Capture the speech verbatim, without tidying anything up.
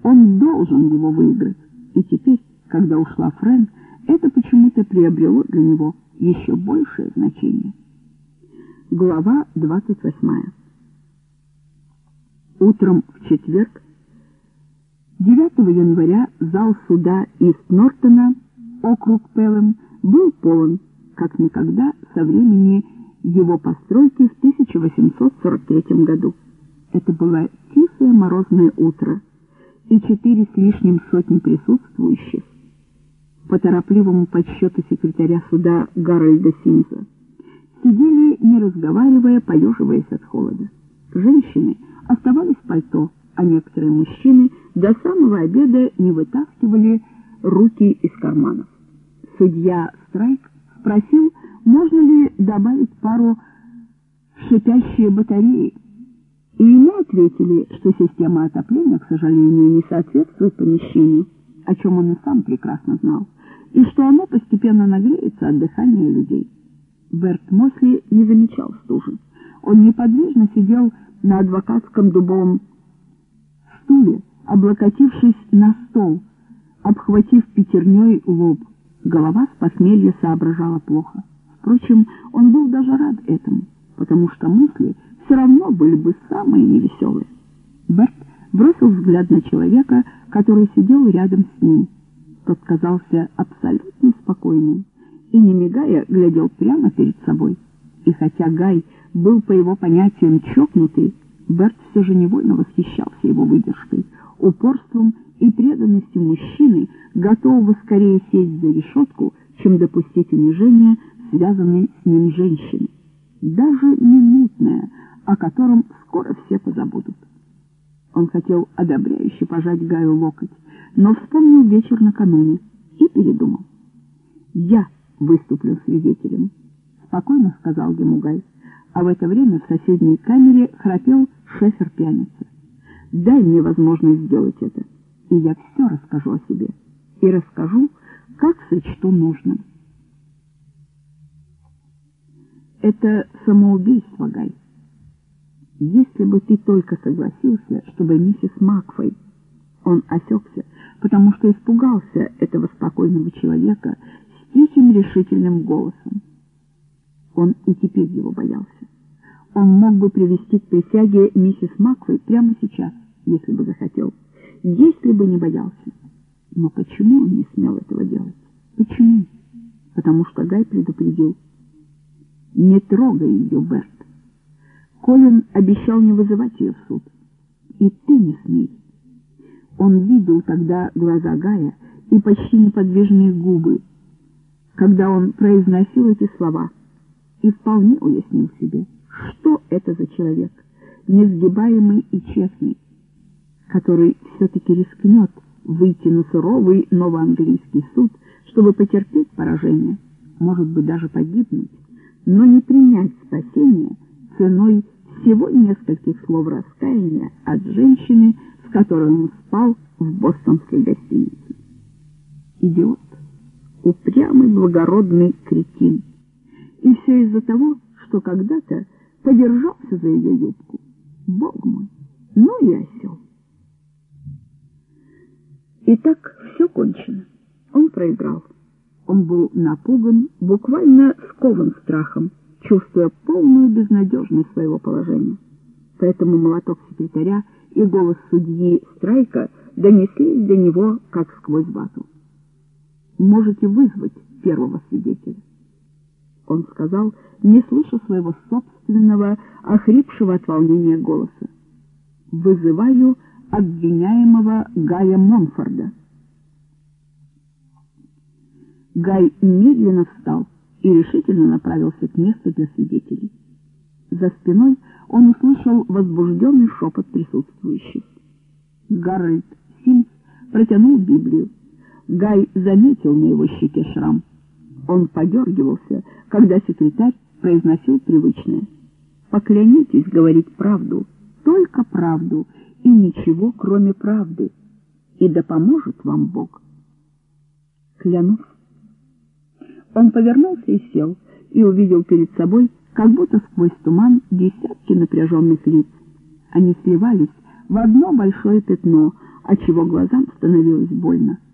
Он должен его выиграть. И теперь, когда ушла Френ, это почему-то приобрело для него еще большее значение. Глава двадцать восьмая. Утром в четверг, девятого января, зал суда Ист-Нортона, округ Пелэм, был полон, как никогда со времени его постройки в тысяча восемьсот сорок третьем году. Это было тихое морозное утро, и четыре с лишним сотни присутствующих, по торопливому подсчету секретаря суда Гарольда Симса, сидели, не разговаривая, поеживаясь от холода. Женщины оставались в пальто, а некоторые мужчины до самого обеда не вытаскивали руки из карманов. Судья Страйк спросил, можно ли добавить пару шипящие батареи, и ему ответили, что система отопления, к сожалению, не соответствует помещению, о чем он и сам прекрасно знал, и что оно постепенно нагреется от дыхания людей. Берт Мосли не замечал стужи. Он неподвижно сидел на адвокатском дубовом стуле, облокотившись на стол, обхватив пятерней лоб. Голова с похмелья соображала плохо. Впрочем, он был даже рад этому, потому что мысли все равно были бы самые невеселые. Берт бросил взгляд на человека, который сидел рядом с ним. Тот казался абсолютно спокойным и, не мигая, глядел прямо перед собой. И хотя Гай был, по его понятиям, чокнутый, Берт все же невольно восхищался его выдержкой, упорством и преданностью мужчины, готового скорее сесть за решетку, чем допустить унижение, связанной с ним женщины, даже минутное, о котором скоро все позабудут. Он хотел одобряюще пожать Гаю локоть, но вспомнил вечер накануне и передумал. «Я выступлю свидетелем», — спокойно сказал ему Гай, а в это время в соседней камере храпел шефер-пьяница. «Дай мне возможность сделать это, и я все расскажу о себе, и расскажу, как сочту нужным». «Это самоубийство, Гай. Если бы ты только согласился, чтобы миссис Макфей...» Он осекся, потому что испугался этого спокойного человека с тихим решительным голосом. Он и теперь его боялся. Он мог бы привести к присяге миссис Макфей прямо сейчас, если бы захотел, если бы не боялся. Но почему он не смел этого делать? Почему? Потому что Гай предупредил: «Не трогай ее, Берт. Колин обещал не вызывать ее в суд. И ты не смей». Он видел тогда глаза Гая и почти неподвижные губы, когда он произносил эти слова, и вполне уяснил себе, что это за человек, несгибаемый и честный, который все-таки рискнет выйти на суровый новоанглийский суд, чтобы потерпеть поражение, может быть, даже погибнуть, но не принять спасение ценой всего нескольких слов раскаяния от женщины, с которой он спал в бостонской гостинице. Идиот, упрямый благородный кретин. И все из-за того, что когда-то подержался за ее юбку. Бог мой, ну и осел. Итак, все кончено. Он проиграл. Он был напуган, буквально скован страхом, чувствуя полную безнадежность своего положения. Поэтому молоток секретаря и голос судьи Страйка донеслись до него, как сквозь вату. «Можете вызвать первого свидетеля», — он сказал, не слыша своего собственного, охрипшего от волнения голоса. «Вызываю обвиняемого Гая Монфорда». Гай медленно встал и решительно направился к месту для свидетелей. За спиной он услышал возбужденный шепот присутствующих. Гарольд Симс протянул Библию. Гай заметил на его щеке шрам. Он подергивался, когда секретарь произносил привычное: «Поклянитесь говорить правду, только правду, и ничего, кроме правды, и да поможет вам Бог». «Клянусь». Он повернулся и сел, и увидел перед собой, как будто сквозь туман, десятки напряженных лиц. Они сливались в одно большое пятно, отчего глазам становилось больно.